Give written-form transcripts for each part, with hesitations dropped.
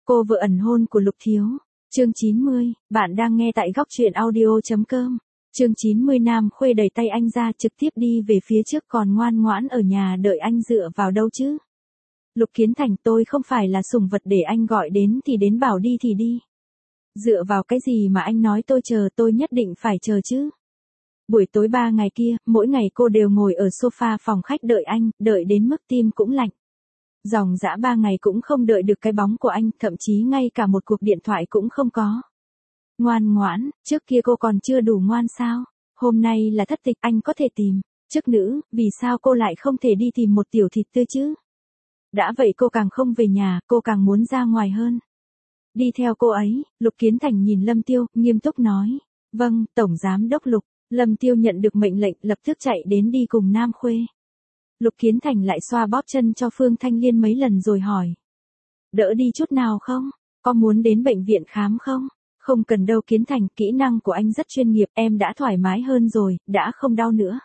Cô vợ ẩn hôn của Lục Thiếu. Chương 90, bạn đang nghe tại góc truyện audio.com. Chương 90 Nam Khuê đẩy tay anh ra trực tiếp đi về phía trước còn ngoan ngoãn ở nhà đợi anh dựa vào đâu chứ. Lục Kiến Thành, tôi không phải là sủng vật để anh gọi đến thì đến, bảo đi thì đi. Dựa vào cái gì mà anh nói tôi chờ, tôi nhất định phải chờ chứ. Buổi tối 3 ngày kia, mỗi ngày cô đều ngồi ở sofa phòng khách đợi anh, đợi đến mức tim cũng lạnh. Dòng dã 3 ngày cũng không đợi được cái bóng của anh, thậm chí ngay cả một cuộc điện thoại cũng không có. Ngoan ngoãn, trước kia cô còn chưa đủ ngoan sao? Hôm nay là thất tịch, anh có thể tìm. Chức nữ, vì sao cô lại không thể đi tìm một tiểu thịt tươi chứ? Đã vậy cô càng không về nhà, cô càng muốn ra ngoài hơn. Đi theo cô ấy, Lục Kiến Thành nhìn Lâm Tiêu, nghiêm túc nói. Vâng, Tổng Giám Đốc Lục. Lâm Tiêu nhận được mệnh lệnh lập tức chạy đến đi cùng Nam Khuê. Lục Kiến Thành lại xoa bóp chân cho Phương Thanh Liên mấy lần rồi hỏi. Đỡ đi chút nào không? Có muốn đến bệnh viện khám không? Không cần đâu Kiến Thành, kỹ năng của anh rất chuyên nghiệp, em đã thoải mái hơn rồi, đã không đau nữa.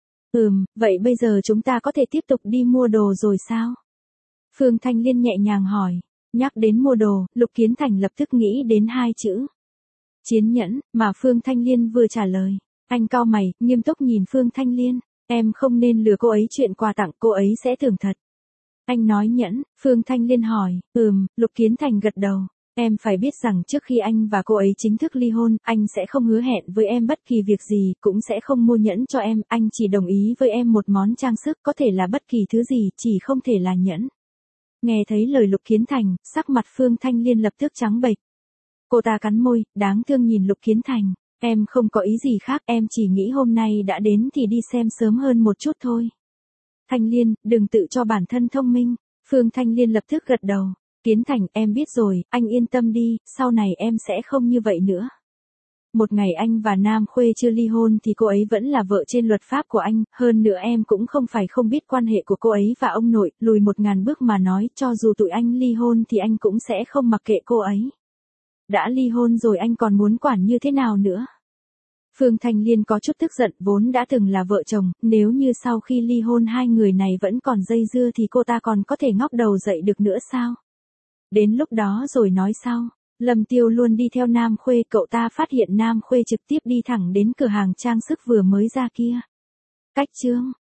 Vậy bây giờ chúng ta có thể tiếp tục đi mua đồ rồi sao? Phương Thanh Liên nhẹ nhàng hỏi. Nhắc đến mua đồ, Lục Kiến Thành lập tức nghĩ đến hai chữ. Chiến nhẫn, mà Phương Thanh Liên vừa trả lời. Anh cau mày, nghiêm túc nhìn Phương Thanh Liên. Em không nên lừa cô ấy chuyện quà tặng, cô ấy sẽ thưởng thật. Anh nói nhẫn, Phương Thanh Liên hỏi. Lục Kiến Thành gật đầu. Em phải biết rằng trước khi anh và cô ấy chính thức ly hôn, anh sẽ không hứa hẹn với em bất kỳ việc gì, cũng sẽ không mua nhẫn cho em, anh chỉ đồng ý với em một món trang sức, có thể là bất kỳ thứ gì, chỉ không thể là nhẫn. Nghe thấy lời Lục Kiến Thành, sắc mặt Phương Thanh Liên lập tức trắng bệch. Cô ta cắn môi, đáng thương nhìn Lục Kiến Thành. Em không có ý gì khác, em chỉ nghĩ hôm nay đã đến thì đi xem sớm hơn một chút thôi. Thanh Liên, đừng tự cho bản thân thông minh. Phương Thanh Liên lập tức gật đầu. Kiến Thành, em biết rồi, anh yên tâm đi, sau này em sẽ không như vậy nữa. Một ngày anh và Nam Khuê chưa ly hôn thì cô ấy vẫn là vợ trên luật pháp của anh, hơn nữa em cũng không phải không biết quan hệ của cô ấy và ông nội, lùi 1000 bước mà nói, cho dù tụi anh ly hôn thì anh cũng sẽ không mặc kệ cô ấy. Đã ly hôn rồi anh còn muốn quản như thế nào nữa? Phương Thanh Liên có chút tức giận, vốn đã từng là vợ chồng, nếu như sau khi ly hôn hai người này vẫn còn dây dưa thì cô ta còn có thể ngóc đầu dậy được nữa sao? Đến lúc đó rồi nói sau. Lâm Tiêu luôn đi theo Nam Khuê, cậu ta phát hiện Nam Khuê trực tiếp đi thẳng đến cửa hàng trang sức vừa mới ra kia. Cách chương,